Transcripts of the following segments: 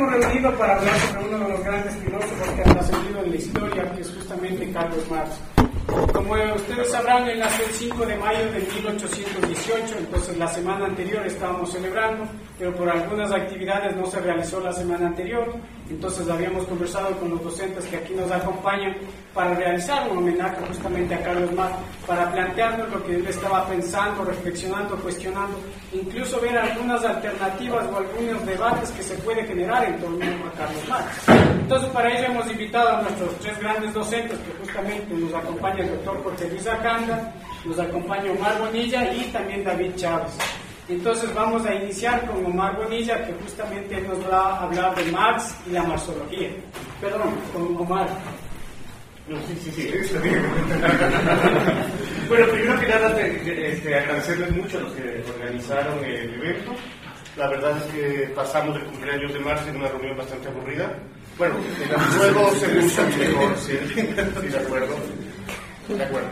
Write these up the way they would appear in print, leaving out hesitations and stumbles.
hemos reunido para hablar sobre uno de los grandes filósofos que han trascendido en la historia, que es justamente Carlos Marx. Como ustedes sabrán, él nació el 5 de mayo de 1818, entonces la semana anterior estábamos celebrando, pero por algunas actividades no se realizó la semana anterior, entonces habíamos conversado con los docentes que aquí nos acompañan para realizar un homenaje justamente a Carlos Marx, para plantearnos lo que él estaba pensando, reflexionando, cuestionando, incluso ver algunas alternativas o algunos debates que se puede generar en torno a Carlos Marx. Entonces, para ello hemos invitado a nuestros tres grandes docentes que justamente nos acompaña el doctor Jorge Luis Acanda, nos acompaña Omar Bonilla y también David Chávez. Entonces vamos a iniciar con Omar Bonilla, que justamente nos va a hablar de Marx y la marxología. Perdón, con Omar. No, sí, está bien. Bueno, primero que nada, agradecerles mucho a los que organizaron el evento. La verdad es que pasamos el cumpleaños de Marx en una reunión bastante aburrida. Bueno, luego se gusta mejor, sí, de acuerdo. De acuerdo.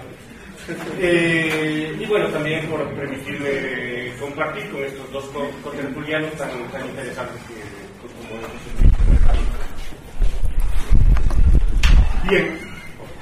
Y bueno, también por permitirme compartir con estos dos contertulianos tan interesantes como ellos. Bien.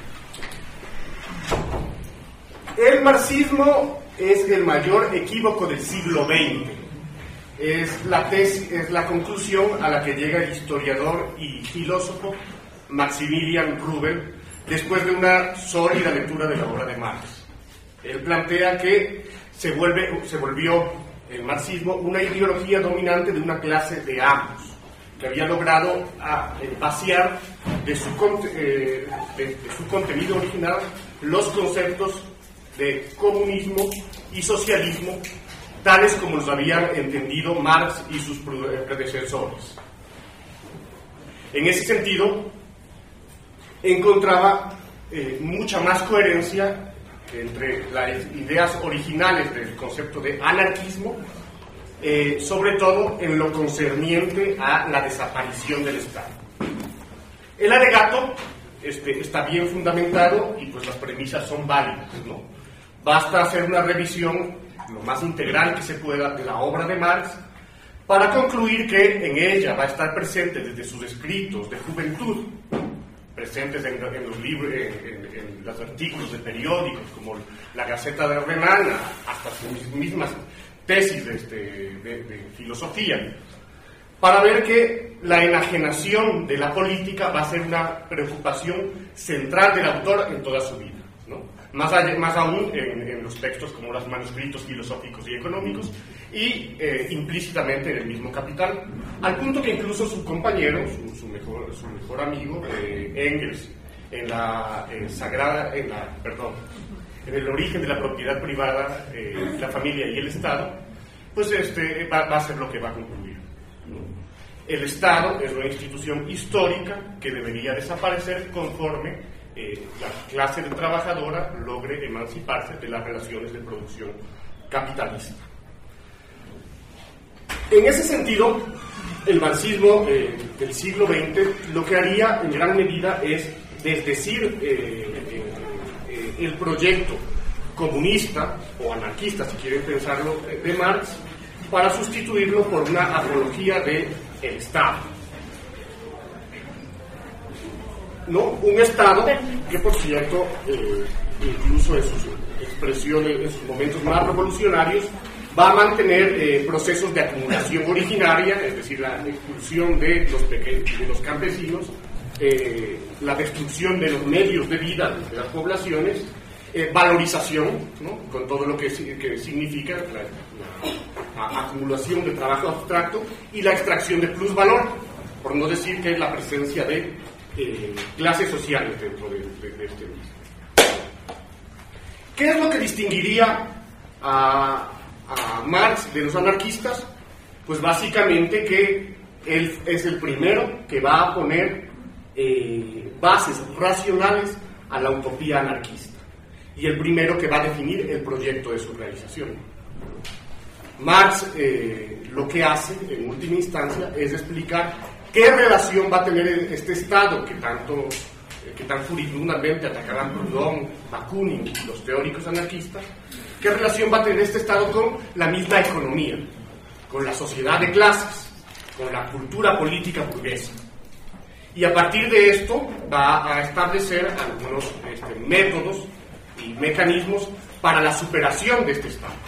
El marxismo es el mayor equívoco del siglo XX. Es la conclusión a la que llega el historiador y filósofo Maximilian Rubel después de una sólida lectura de la obra de Marx. Él plantea que se volvió el marxismo una ideología dominante de una clase de amos que había logrado vaciar de su contenido original los conceptos de comunismo y socialismo tales como los habían entendido Marx y sus predecesores. En ese sentido, encontraba mucha más coherencia entre las ideas originales del concepto de anarquismo, sobre todo en lo concerniente a la desaparición del Estado. El alegato está bien fundamentado y pues las premisas son válidas, ¿no? Basta hacer una revisión lo más integral que se pueda de la obra de Marx para concluir que en ella va a estar presente desde sus escritos de juventud, presentes en los libros, en los artículos de periódicos como la Gaceta de Renana, hasta sus mismas tesis de filosofía, para ver que la enajenación de la política va a ser una preocupación central del autor en toda su vida, ¿no? Más aún en los textos como los manuscritos filosóficos y económicos y implícitamente en el mismo Capital, al punto que incluso su compañero, su mejor amigo, Engels, en el origen de la propiedad privada, la familia y el Estado, pues va a ser lo que va a concluir, ¿no? El Estado es una institución histórica que debería desaparecer conforme la clase trabajadora logre emanciparse de las relaciones de producción capitalista. En ese sentido, el marxismo del siglo XX lo que haría en gran medida es desdecir el proyecto comunista o anarquista, si quieren pensarlo, de Marx, para sustituirlo por una apología del Estado. ¿No? Un Estado que, por cierto, incluso en sus expresiones, en sus momentos más revolucionarios, va a mantener procesos de acumulación originaria, es decir, la expulsión de los campesinos, la destrucción de los medios de vida de las poblaciones, valorización, ¿no? Con todo lo que significa la acumulación de trabajo abstracto y la extracción de plusvalor, por no decir que es la presencia de clases sociales dentro de este mismo. ¿Qué es lo que distinguiría a Marx de los anarquistas? Pues básicamente que él es el primero que va a poner bases racionales a la utopía anarquista y el primero que va a definir el proyecto de su realización. Marx lo que hace en última instancia es explicar qué relación va a tener este Estado que tan furibundamente atacarán Proudhon, Bakunin y los teóricos anarquistas, qué relación va a tener este Estado con la misma economía, con la sociedad de clases, con la cultura política burguesa. Y a partir de esto va a establecer algunos métodos y mecanismos para la superación de este estado.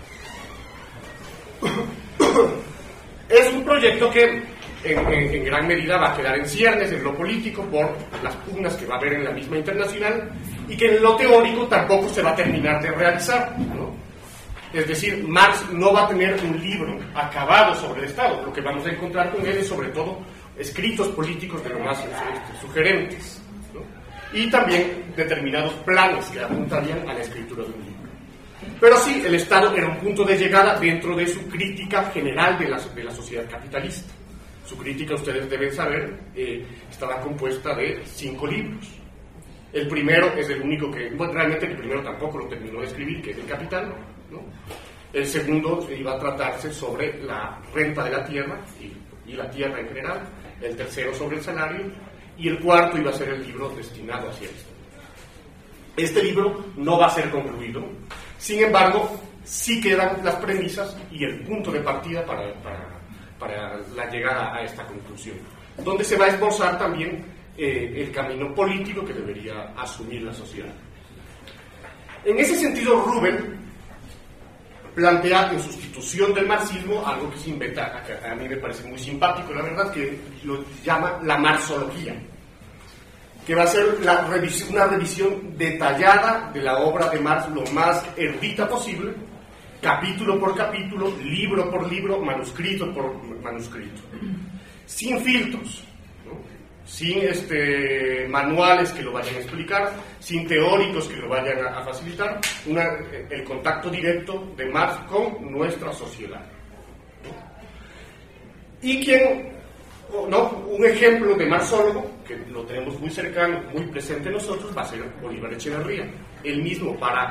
Es un proyecto que en gran medida va a quedar en ciernes en lo político por las pugnas que va a haber en la misma internacional, y que en lo teórico tampoco se va a terminar de realizar, ¿no? Es decir, Marx no va a tener un libro acabado sobre el Estado. Lo que vamos a encontrar con él es sobre todo escritos políticos de lo más sugerentes, ¿no? Y también determinados planes que apuntarían a la escritura de un libro. Pero sí, el Estado era un punto de llegada dentro de su crítica general de la sociedad capitalista. Su crítica, ustedes deben saber, estaba compuesta de 5 libros. El primero es el único que, bueno, realmente el primero tampoco lo terminó de escribir, que es El Capital, ¿no? El segundo iba a tratarse sobre la renta de la tierra y la tierra en general. El tercero sobre el salario, y el cuarto iba a ser el libro destinado hacia esto. Este libro no va a ser concluido, sin embargo, sí quedan las premisas y el punto de partida para la llegada a esta conclusión, donde se va a esbozar también el camino político que debería asumir la sociedad. En ese sentido, Rubén plantea en sustitución del marxismo algo que se inventa, que a mí me parece muy simpático, la verdad, que lo llama la marxología, que va a ser una revisión detallada de la obra de Marx lo más erudita posible, capítulo por capítulo, libro por libro, manuscrito por manuscrito, sin filtros, ¿no? Sin manuales que lo vayan a explicar, sin teóricos que lo vayan a facilitar, el contacto directo de Marx con nuestra sociedad, ¿no? Y un ejemplo de marxólogo, que lo tenemos muy cercano, muy presente en nosotros, va a ser Bolívar Echeverría. Él mismo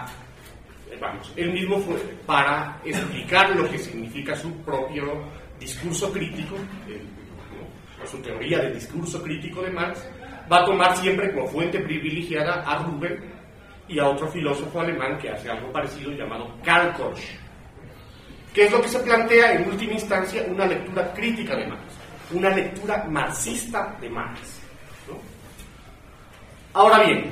fue para explicar lo que significa su propio discurso crítico, su teoría del discurso crítico de Marx, va a tomar siempre como fuente privilegiada a Rubén y a otro filósofo alemán que hace algo parecido llamado Karl Korsch, que es lo que se plantea en última instancia una lectura crítica de Marx, una lectura marxista de Marx, ¿no? Ahora bien,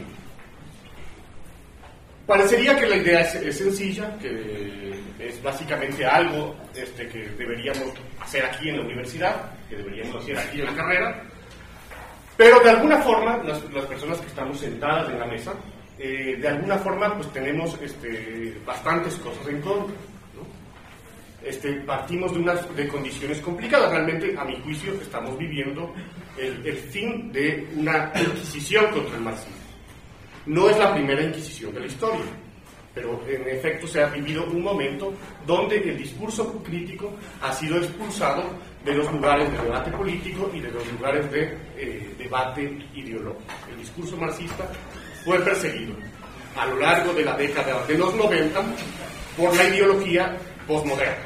parecería que la idea es sencilla, que es básicamente algo que deberíamos hacer aquí en la universidad, que deberíamos hacer aquí en la carrera, pero de alguna forma, las personas que estamos sentadas en la mesa, de alguna forma pues tenemos bastantes cosas en contra, ¿no? Partimos de condiciones complicadas. Realmente, a mi juicio, estamos viviendo el fin de una inquisición contra el marxismo. No es la primera inquisición de la historia, pero en efecto se ha vivido un momento donde el discurso crítico ha sido expulsado de los lugares de debate político y de los lugares de debate ideológico. El discurso marxista fue perseguido a lo largo de la década de los 90 por la ideología postmoderna.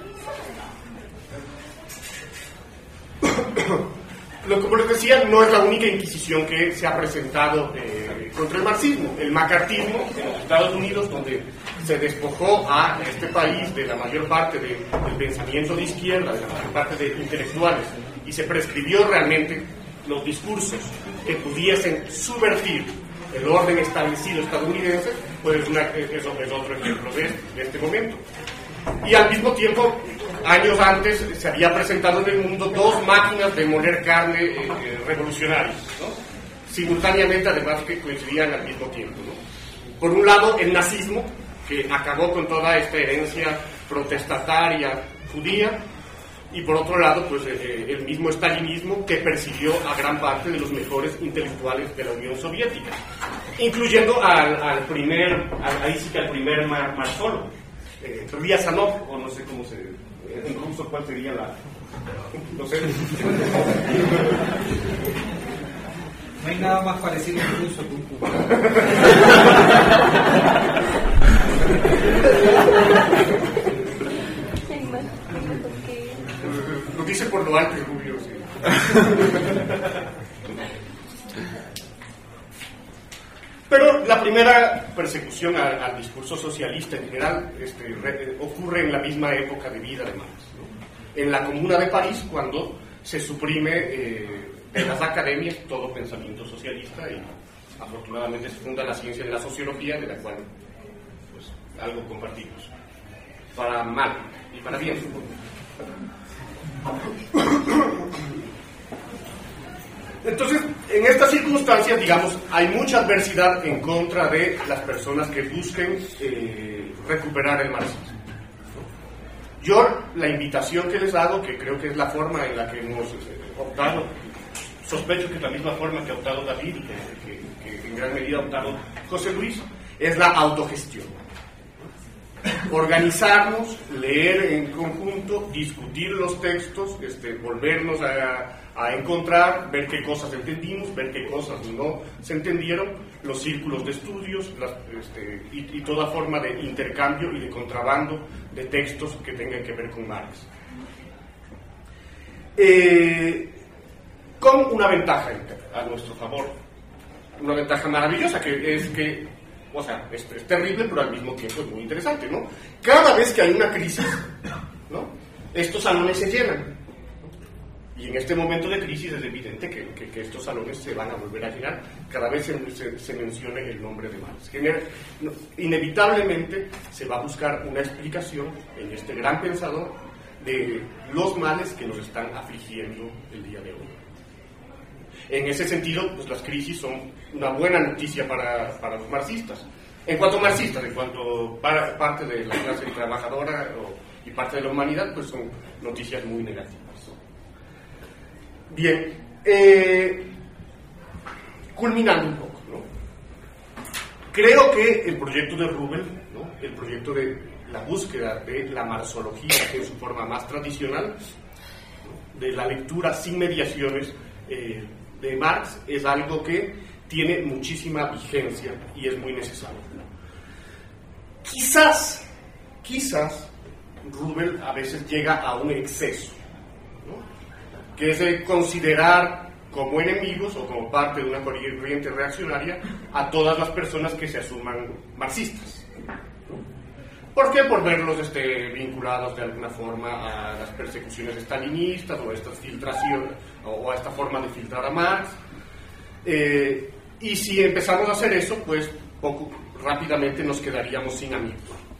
Como les decía, no es la única inquisición que se ha presentado contra el marxismo. El macartismo en los Estados Unidos, donde se despojó a este país de la mayor parte del pensamiento de izquierda, de la mayor parte de intelectuales, y se prescribió realmente los discursos que pudiesen subvertir el orden establecido estadounidense, pues es otro ejemplo de este momento. Y al mismo tiempo, años antes, se había presentado en el mundo 2 máquinas de moler carne revolucionarias, ¿no? Simultáneamente, además, que coincidían al mismo tiempo, ¿no? Por un lado, el nazismo, que acabó con toda esta herencia protestataria judía, y por otro lado, pues el mismo stalinismo, que persiguió a gran parte de los mejores intelectuales de la Unión Soviética, incluyendo al primer marxólogo, Riazanov, o no sé cómo se... en ruso, ¿cuál sería la...? No sé. No hay nada más parecido en ruso que un cubano. Lo dice por lo alto, Rubio, sí. Pero la primera persecución al discurso socialista en general ocurre en la misma época de vida de Marx, ¿no? en la Comuna de París, cuando se suprime de las academias todo pensamiento socialista y afortunadamente se funda la ciencia de la sociología, de la cual pues algo compartimos, para mal y para bien. Entonces, en estas circunstancias, digamos, hay mucha adversidad en contra de las personas que busquen recuperar el marxismo. Yo, la invitación que les hago, que creo que es la forma en la que hemos optado, sospecho que es la misma forma que ha optado David y que en gran medida ha optado José Luis, es la autogestión. Organizarnos, leer en conjunto, discutir los textos, volvernos a encontrar, ver qué cosas entendimos, ver qué cosas no se entendieron, los círculos de estudios y toda forma de intercambio y de contrabando de textos que tengan que ver con Marx. Con una ventaja a nuestro favor, una ventaja maravillosa, que es que, o sea, es terrible, pero al mismo tiempo es muy interesante, ¿no? Cada vez que hay una crisis, ¿no?, estos salones se llenan. Y en este momento de crisis es evidente que estos salones se van a volver a llenar cada vez se mencione el nombre de Marx. Inevitablemente se va a buscar una explicación en este gran pensador de los males que nos están afligiendo el día de hoy. En ese sentido, pues las crisis son una buena noticia para los marxistas. En cuanto marxistas, en cuanto parte de la clase trabajadora y parte de la humanidad, pues son noticias muy negativas. Bien, culminando un poco, ¿no? Creo que el proyecto de Rubel, ¿no?, el proyecto de la búsqueda de la marxología en su forma más tradicional, ¿no?, de la lectura sin mediaciones de Marx, es algo que tiene muchísima vigencia y es muy necesario. Quizás Rubel a veces llega a un exceso, ¿no?, que es de considerar como enemigos o como parte de una corriente reaccionaria a todas las personas que se asuman marxistas. ¿Por qué? Por verlos vinculados de alguna forma a las persecuciones stalinistas o a estas filtraciones o a esta forma de filtrar a Marx. Y si empezamos a hacer eso, pues rápidamente nos quedaríamos sin amigos.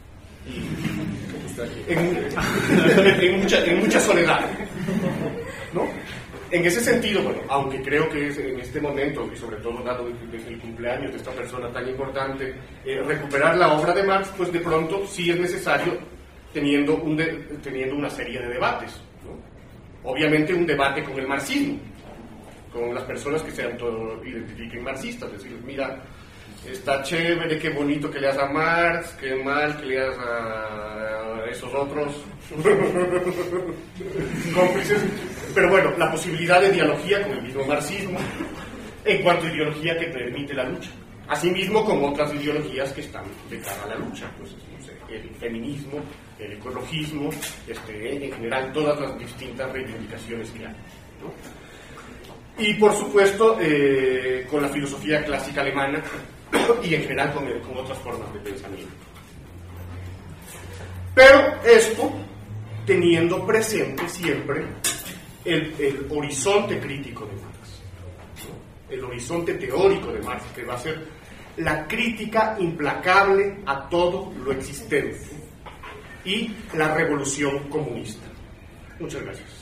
En mucha soledad, ¿no? En ese sentido, bueno, aunque creo que es en este momento, y sobre todo dado desde el cumpleaños de esta persona tan importante, recuperar la obra de Marx, pues de pronto sí es necesario teniendo una serie de debates, ¿no? Obviamente un debate con el marxismo, con las personas que se autoidentifiquen marxistas, decirles, mira, está chévere, qué bonito que leas a Marx, qué mal que leas a esos otros cómplices, pero bueno, la posibilidad de dialogía con el mismo marxismo en cuanto a ideología que permite la lucha, asimismo como otras ideologías que están de cara a la lucha, pues no sé, el feminismo, el ecologismo, en general todas las distintas reivindicaciones que hay, ¿no? Y por supuesto con la filosofía clásica alemana y en general con otras formas de pensamiento. Pero esto teniendo presente siempre el horizonte crítico de Marx, ¿no?, el horizonte teórico de Marx, que va a ser la crítica implacable a todo lo existente y la revolución comunista. Muchas gracias.